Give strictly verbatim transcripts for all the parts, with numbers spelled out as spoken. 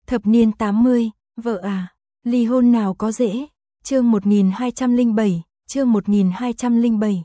Thập niên tám mươi, vợ à, ly hôn nào có dễ. Chương một nghìn hai trăm lẻ bảy, chương một nghìn hai trăm lẻ bảy.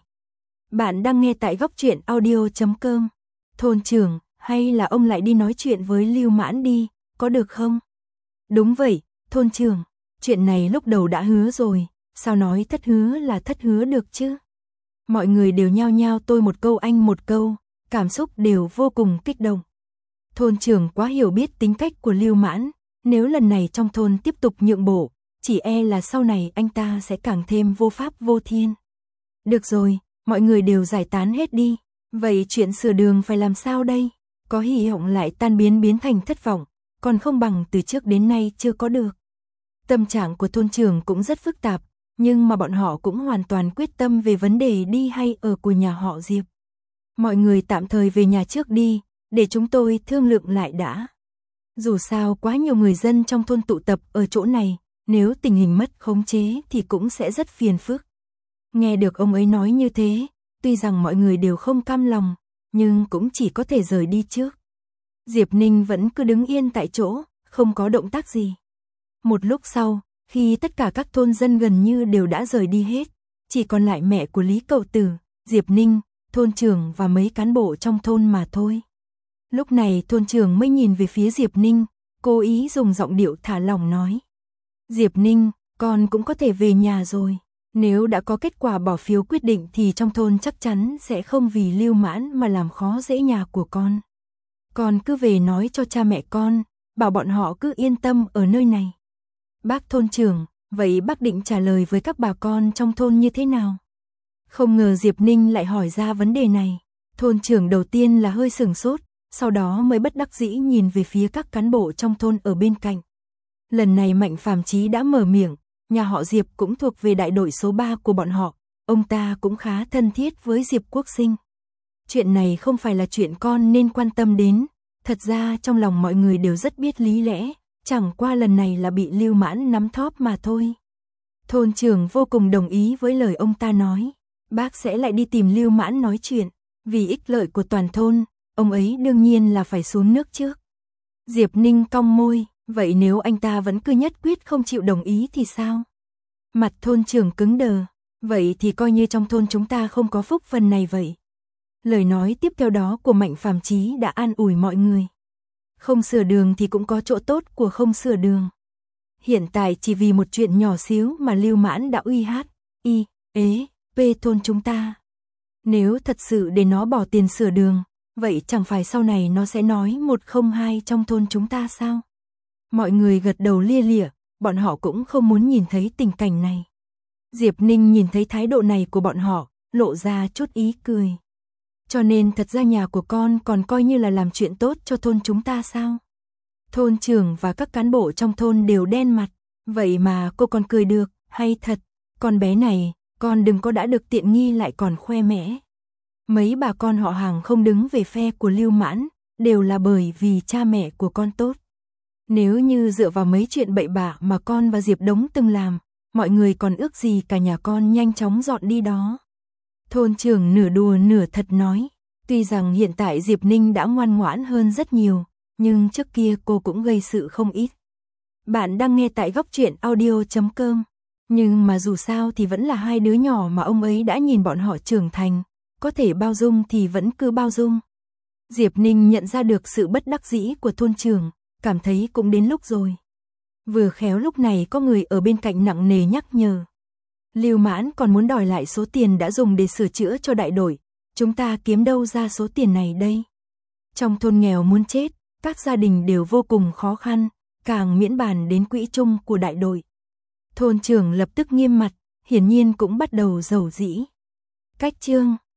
Bạn đang nghe tại góc truyện audio chấm com. Thôn trưởng, hay là ông lại đi nói chuyện với Lưu Mãn đi, có được không? Đúng vậy, thôn trưởng, chuyện này lúc đầu đã hứa rồi, sao nói thất hứa là thất hứa được chứ? Mọi người đều nhao nhao tôi một câu anh một câu, cảm xúc đều vô cùng kích động. Thôn trưởng quá hiểu biết tính cách của Lưu Mãn, nếu lần này trong thôn tiếp tục nhượng bộ, chỉ e là sau này anh ta sẽ càng thêm vô pháp vô thiên. Được rồi, mọi người đều giải tán hết đi, vậy chuyện sửa đường phải làm sao đây? Có hy vọng lại tan biến biến thành thất vọng, còn không bằng từ trước đến nay chưa có được. Tâm trạng của thôn trưởng cũng rất phức tạp, nhưng mà bọn họ cũng hoàn toàn quyết tâm về vấn đề đi hay ở của nhà họ Diệp. Mọi người tạm thời về nhà trước đi, để chúng tôi thương lượng lại đã. Dù sao quá nhiều người dân trong thôn tụ tập ở chỗ này, nếu tình hình mất khống chế thì cũng sẽ rất phiền phức. Nghe được ông ấy nói như thế, tuy rằng mọi người đều không cam lòng, nhưng cũng chỉ có thể rời đi trước. Diệp Ninh vẫn cứ đứng yên tại chỗ, không có động tác gì. Một lúc sau, khi tất cả các thôn dân gần như đều đã rời đi hết, chỉ còn lại mẹ của Lý Cậu Tử, Diệp Ninh, thôn trưởng và mấy cán bộ trong thôn mà thôi. Lúc này thôn trưởng mới nhìn về phía Diệp Ninh, cố ý dùng giọng điệu thả lỏng nói. Diệp Ninh, con cũng có thể về nhà rồi. Nếu đã có kết quả bỏ phiếu quyết định thì trong thôn chắc chắn sẽ không vì Lưu Mãn mà làm khó dễ nhà của con. Con cứ về nói cho cha mẹ con, bảo bọn họ cứ yên tâm ở nơi này. Bác thôn trưởng, vậy bác định trả lời với các bà con trong thôn như thế nào? Không ngờ Diệp Ninh lại hỏi ra vấn đề này. Thôn trưởng đầu tiên là hơi sửng sốt, sau đó mới bất đắc dĩ nhìn về phía các cán bộ trong thôn ở bên cạnh. Lần này Mạnh Phàm Chí đã mở miệng, nhà họ Diệp cũng thuộc về đại đội số ba của bọn họ, ông ta cũng khá thân thiết với Diệp Quốc Sinh. Chuyện này không phải là chuyện con nên quan tâm đến, thật ra trong lòng mọi người đều rất biết lý lẽ, chẳng qua lần này là bị Lưu Mãn nắm thóp mà thôi. Thôn trưởng vô cùng đồng ý với lời ông ta nói, bác sẽ lại đi tìm Lưu Mãn nói chuyện, vì ích lợi của toàn thôn, ông ấy đương nhiên là phải xuống nước trước. Diệp Ninh cong môi, vậy nếu anh ta vẫn cứ nhất quyết không chịu đồng ý thì sao? Mặt thôn trưởng cứng đờ, vậy thì coi như trong thôn chúng ta không có phúc phần này vậy. Lời nói tiếp theo đó của Mạnh Phàm Chí đã an ủi mọi người. Không sửa đường thì cũng có chỗ tốt của không sửa đường. Hiện tại chỉ vì một chuyện nhỏ xíu mà Lưu Mãn đã uy hát, y, ế, pê thôn chúng ta. Nếu thật sự để nó bỏ tiền sửa đường, vậy chẳng phải sau này nó sẽ nói một không hai trong thôn chúng ta sao? Mọi người gật đầu lia lịa, bọn họ cũng không muốn nhìn thấy tình cảnh này. Diệp Ninh nhìn thấy thái độ này của bọn họ, lộ ra chút ý cười. Cho nên thật ra nhà của con còn coi như là làm chuyện tốt cho thôn chúng ta sao? Thôn trưởng và các cán bộ trong thôn đều đen mặt, vậy mà cô còn cười được, hay thật, con bé này, con đừng có đã được tiện nghi lại còn khoe mẽ. Mấy bà con họ hàng không đứng về phe của Lưu Mãn, đều là bởi vì cha mẹ của con tốt. Nếu như dựa vào mấy chuyện bậy bạ mà con và Diệp Đống từng làm, mọi người còn ước gì cả nhà con nhanh chóng dọn đi đó. Thôn trưởng nửa đùa nửa thật nói, tuy rằng hiện tại Diệp Ninh đã ngoan ngoãn hơn rất nhiều, nhưng trước kia cô cũng gây sự không ít. Bạn đang nghe tại góc truyện audio chấm com, nhưng mà dù sao thì vẫn là hai đứa nhỏ mà ông ấy đã nhìn bọn họ trưởng thành, có thể bao dung thì vẫn cứ bao dung. Diệp Ninh nhận ra được sự bất đắc dĩ của thôn trưởng, cảm thấy cũng đến lúc rồi. Vừa khéo lúc này có người ở bên cạnh nặng nề nhắc nhở. Lưu Mãn còn muốn đòi lại số tiền đã dùng để sửa chữa cho đại đội, chúng ta kiếm đâu ra số tiền này đây? Trong thôn nghèo muốn chết, các gia đình đều vô cùng khó khăn, càng miễn bàn đến quỹ chung của đại đội. Thôn trưởng lập tức nghiêm mặt, hiển nhiên cũng bắt đầu giàu dĩ. Cách chương